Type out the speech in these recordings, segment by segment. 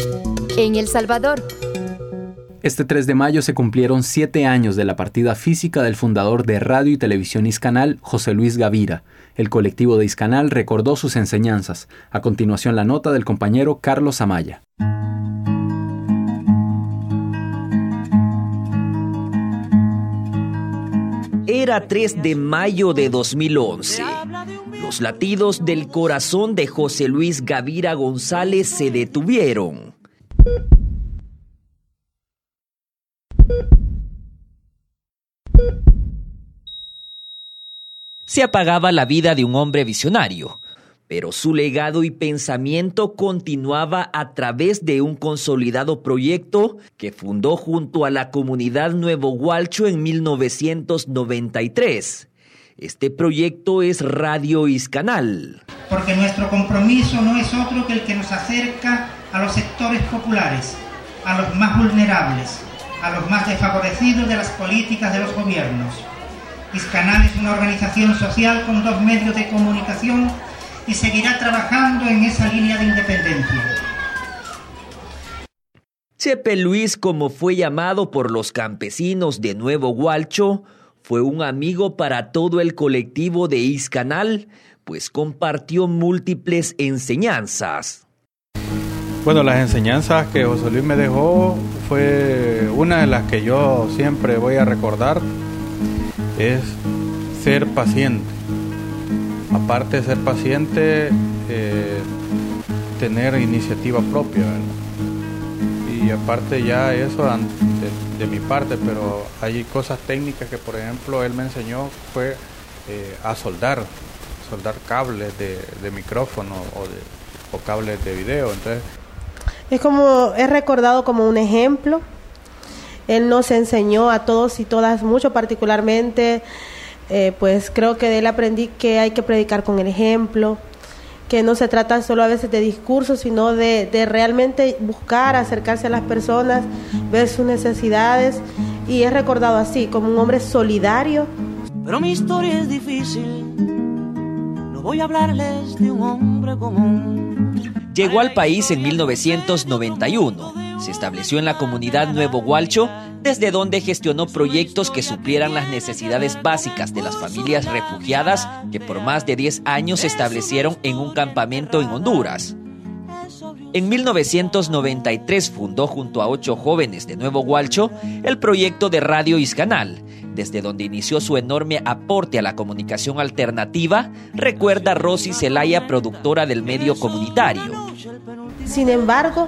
En El Salvador. Este 3 de mayo se cumplieron 7 años de la partida física del fundador de Radio y Televisión Izcanal, José Luis Gavira. El colectivo de Izcanal recordó sus enseñanzas. A continuación la nota del compañero Carlos Amaya. Era 3 de mayo de 2011. Los latidos del corazón de José Luis Gavira González se detuvieron. Se apagaba la vida de un hombre visionario, pero su legado y pensamiento continuaba a través de un consolidado proyecto que fundó junto a la comunidad Nuevo Gualcho en 1993. Este proyecto es Radio Izcanal. Porque nuestro compromiso no es otro que el que nos acerca a los sectores populares, a los más vulnerables, a los más desfavorecidos de las políticas de los gobiernos. Izcanal es una organización social con 2 medios de comunicación y seguirá trabajando en esa línea de independencia. Chepe Luis, como fue llamado por los campesinos de Nuevo Gualcho, fue un amigo para todo el colectivo de Izcanal, pues compartió múltiples enseñanzas. Bueno, las enseñanzas que José Luis me dejó fue una de las que yo siempre voy a recordar, es ser paciente. Aparte de ser paciente, tener iniciativa propia, ¿verdad? Y aparte ya eso de mi parte, pero hay cosas técnicas que, por ejemplo, él me enseñó fue a soldar cables de micrófono o cables de video. Entonces es recordado como un ejemplo. Él nos enseñó a todos y todas mucho, particularmente, pues creo que de él aprendí que hay que predicar con el ejemplo, que no se trata solo a veces de discursos, sino de realmente buscar, acercarse a las personas, ver sus necesidades, y es recordado así, como un hombre solidario. Pero mi historia es difícil, no voy a hablarles de un hombre común. Llegó al país en 1991. Se estableció en la comunidad Nuevo Gualcho, desde donde gestionó proyectos que suplieran las necesidades básicas de las familias refugiadas que por más de 10 años se establecieron en un campamento en Honduras. En 1993 fundó junto a 8 jóvenes de Nuevo Gualcho el proyecto de Radio Izcanal, desde donde inició su enorme aporte a la comunicación alternativa, recuerda Rosy Zelaya, productora del medio comunitario. Sin embargo,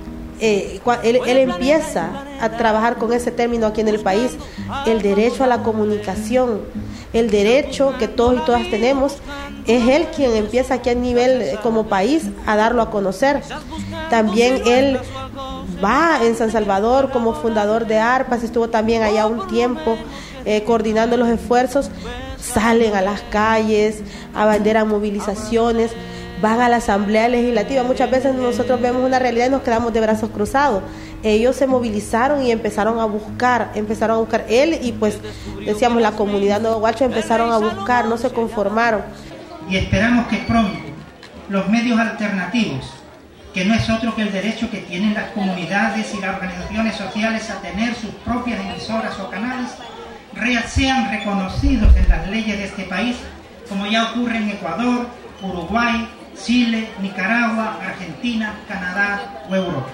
él empieza a trabajar con ese término aquí en el país, el derecho a la comunicación, el derecho que todos y todas tenemos. Es él quien empieza aquí a nivel como país a darlo a conocer. También él va en San Salvador como fundador de ARPAS, estuvo también allá un tiempo coordinando los esfuerzos, salen a las calles, abanderan movilizaciones, van a la Asamblea Legislativa. Muchas veces nosotros vemos una realidad y nos quedamos de brazos cruzados. Ellos se movilizaron y empezaron a buscar él y pues decíamos la comunidad Nuevo Gualcho empezaron a buscar, no se conformaron. Y esperamos que pronto los medios alternativos, que no es otro que el derecho que tienen las comunidades y las organizaciones sociales a tener sus propias emisoras o canales, sean reconocidos en las leyes de este país, como ya ocurre en Ecuador, Uruguay, Chile, Nicaragua, Argentina, Canadá o Europa.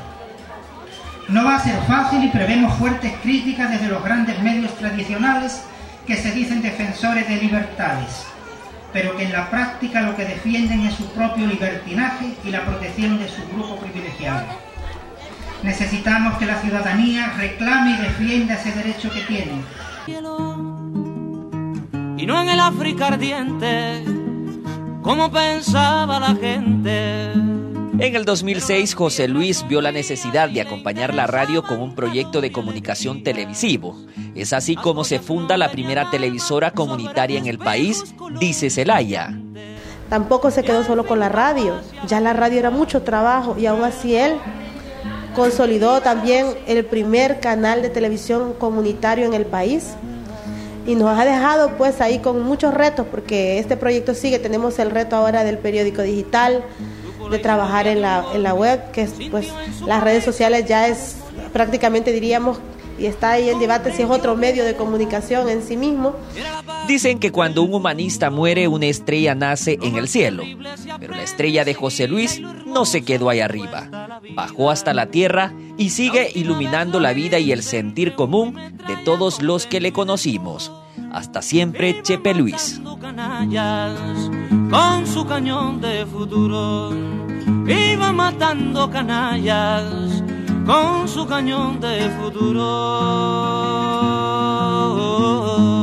No va a ser fácil y prevemos fuertes críticas desde los grandes medios tradicionales que se dicen defensores de libertades, pero que en la práctica lo que defienden es su propio libertinaje y la protección de su grupo privilegiado. Necesitamos que la ciudadanía reclame y defienda ese derecho que tiene. Y no en el África ardiente, como pensaba la gente. En el 2006, José Luis vio la necesidad de acompañar la radio con un proyecto de comunicación televisivo. Es así como se funda la primera televisora comunitaria en el país, dice Zelaya. Tampoco se quedó solo con la radio, ya la radio era mucho trabajo y aún así él consolidó también el primer canal de televisión comunitario en el país. Y nos ha dejado pues ahí con muchos retos, porque este proyecto sigue, tenemos el reto ahora del periódico digital, de trabajar en la web, que es, pues las redes sociales ya es prácticamente, diríamos, y está ahí en debate si es otro medio de comunicación en sí mismo. Dicen que cuando un humanista muere, una estrella nace en el cielo. Pero la estrella de José Luis no se quedó ahí arriba. Bajó hasta la tierra y sigue iluminando la vida y el sentir común de todos los que le conocimos. Hasta siempre, Chepe Luis. Con su cañón de futuro iba matando canallas con su cañón de futuro.